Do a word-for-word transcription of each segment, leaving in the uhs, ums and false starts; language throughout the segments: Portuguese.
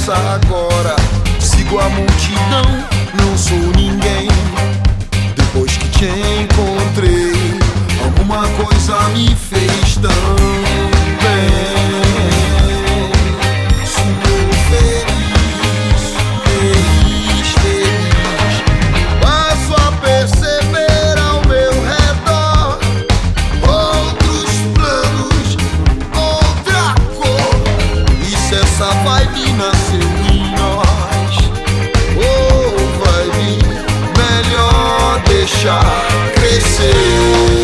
começa agora. Sigo a multidão, não sou ninguém. Depois que te encontrei, alguma coisa me fez tão bem. Sou feliz, feliz, feliz. Passo a perceber ao meu redor outros planos, outra cor. E se essa vibe nasceu em nós, ou vai vir melhor deixar crescer.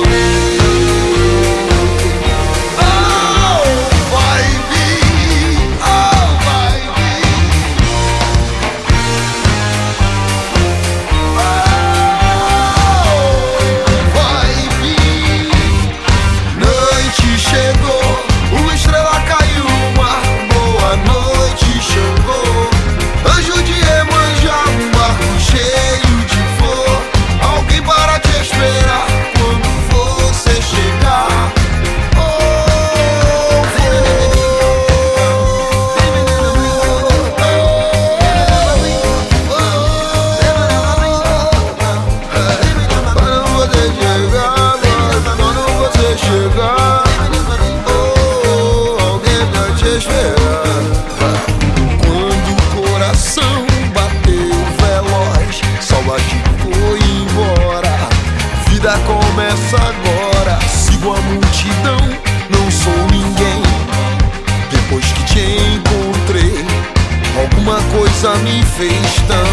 Começa agora, sigo a multidão, não sou ninguém. Depois que te encontrei, alguma coisa me fez tão